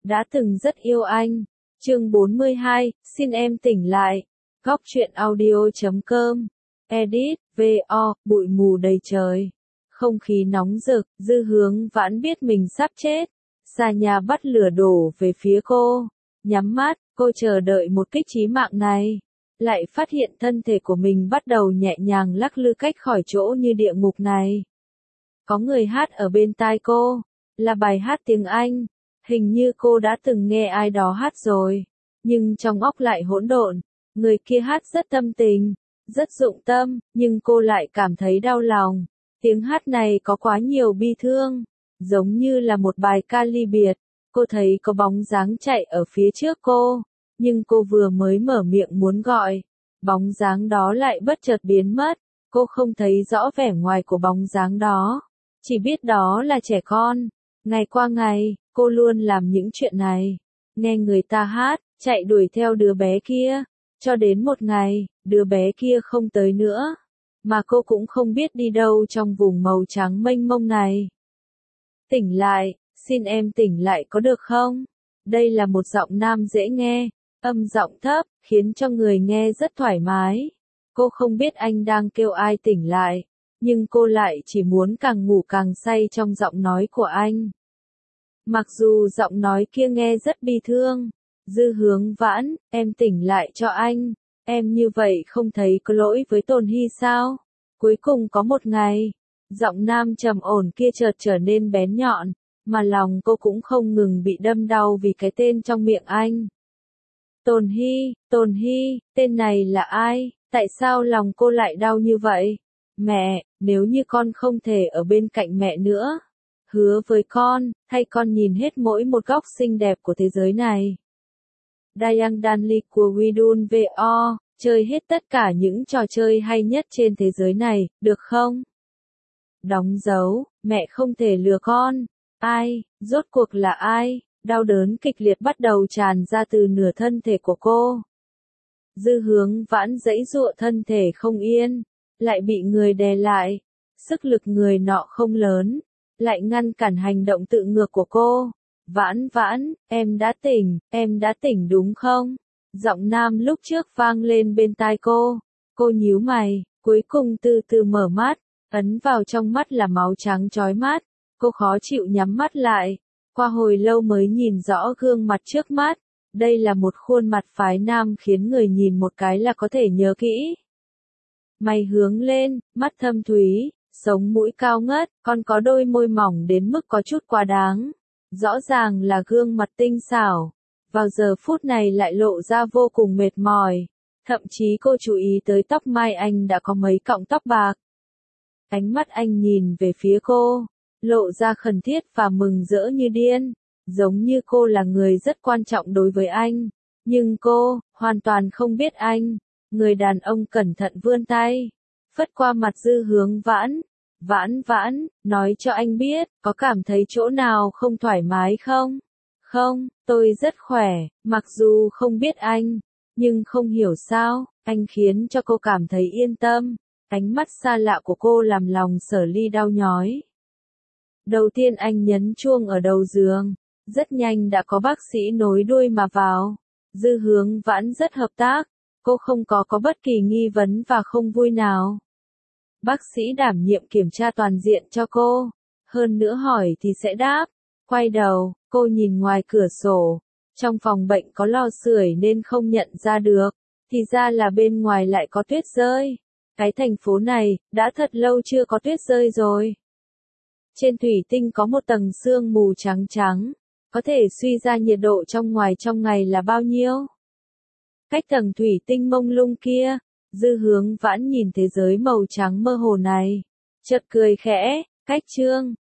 đã từng rất yêu anh. Chương 42, xin em tỉnh lại. Góc truyện audio.com. Edit, VO, bụi mù đầy trời. Không khí nóng rực, Dư Hướng Vãn biết mình sắp chết. Xà nhà bắt lửa đổ về phía cô. Nhắm mắt, cô chờ đợi một kích chí mạng này. Lại phát hiện thân thể của mình bắt đầu nhẹ nhàng lắc lư cách khỏi chỗ như địa ngục này. Có người hát ở bên tai cô, là bài hát tiếng Anh. Hình như cô đã từng nghe ai đó hát rồi, nhưng trong óc lại hỗn độn. Người kia hát rất tâm tình, rất dụng tâm, nhưng cô lại cảm thấy đau lòng. Tiếng hát này có quá nhiều bi thương, giống như là một bài ca ly biệt. Cô thấy có bóng dáng chạy ở phía trước cô, nhưng cô vừa mới mở miệng muốn gọi, bóng dáng đó lại bất chợt biến mất. Cô không thấy rõ vẻ ngoài của bóng dáng đó, chỉ biết đó là trẻ con. Ngày qua ngày, cô luôn làm những chuyện này, nghe người ta hát, chạy đuổi theo đứa bé kia, cho đến một ngày, đứa bé kia không tới nữa, mà cô cũng không biết đi đâu trong vùng màu trắng mênh mông này. Tỉnh lại, xin em tỉnh lại có được không? Đây là một giọng nam dễ nghe, âm giọng thấp, khiến cho người nghe rất thoải mái. Cô không biết anh đang kêu ai tỉnh lại, nhưng cô lại chỉ muốn càng ngủ càng say trong giọng nói của anh. Mặc dù giọng nói kia nghe rất bi thương. Dư Hướng Vãn, em tỉnh lại cho anh. Em như vậy không thấy có lỗi với Tồn Hy sao? Cuối cùng có một ngày, giọng nam trầm ổn kia chợt trở nên bén nhọn, mà lòng cô cũng không ngừng bị đâm đau vì cái tên trong miệng anh. Tồn Hy, tên này là ai? Tại sao lòng cô lại đau như vậy? Mẹ, nếu như con không thể ở bên cạnh mẹ nữa, hứa với con, hay con nhìn hết mỗi một góc xinh đẹp của thế giới này. Dayang Danli của Widun VO, chơi hết tất cả những trò chơi hay nhất trên thế giới này, được không? Đóng dấu, mẹ không thể lừa con. Ai, rốt cuộc là ai? Đau đớn kịch liệt bắt đầu tràn ra từ nửa thân thể của cô. Dư Hướng Vãn giãy giụa thân thể không yên, lại bị người đè lại. Sức lực người nọ không lớn, lại ngăn cản hành động tự ngược của cô. Vãn, em đã tỉnh đúng không? Giọng nam lúc trước vang lên bên tai cô. Cô nhíu mày, cuối cùng từ từ mở mắt, ấn vào trong mắt là máu trắng chói mắt. Cô khó chịu nhắm mắt lại, qua hồi lâu mới nhìn rõ gương mặt trước mắt. Đây là một khuôn mặt phái nam khiến người nhìn một cái là có thể nhớ kỹ. Mày hướng lên, mắt thâm thúy, sống mũi cao ngất, còn có đôi môi mỏng đến mức có chút quá đáng. Rõ ràng là gương mặt tinh xảo, vào giờ phút này lại lộ ra vô cùng mệt mỏi. Thậm chí cô chú ý tới tóc mai anh đã có mấy cọng tóc bạc. Ánh mắt anh nhìn về phía cô, lộ ra khẩn thiết và mừng rỡ như điên, giống như cô là người rất quan trọng đối với anh. Nhưng cô, hoàn toàn không biết anh. Người đàn ông cẩn thận vươn tay, phất qua mặt Dư Hướng Vãn. Vãn, nói cho anh biết, có cảm thấy chỗ nào không thoải mái không? Không, tôi rất khỏe, mặc dù không biết anh, nhưng không hiểu sao, anh khiến cho cô cảm thấy yên tâm. Ánh mắt xa lạ của cô làm lòng Sở Ly đau nhói. Đầu tiên anh nhấn chuông ở đầu giường, rất nhanh đã có bác sĩ nối đuôi mà vào. Dư Hướng Vãn rất hợp tác, cô không có bất kỳ nghi vấn và không vui nào. Bác sĩ đảm nhiệm kiểm tra toàn diện cho cô, hơn nữa hỏi thì sẽ đáp. Quay đầu, cô nhìn ngoài cửa sổ, trong phòng bệnh có lò sưởi nên không nhận ra được, thì ra là bên ngoài lại có tuyết rơi. Cái thành phố này, đã thật lâu chưa có tuyết rơi rồi. Trên thủy tinh có một tầng sương mù trắng trắng, có thể suy ra nhiệt độ trong ngày là bao nhiêu. Cách tầng thủy tinh mông lung kia, Dư Hướng Vãn nhìn thế giới màu trắng mơ hồ này, chợt cười khẽ, cách chương.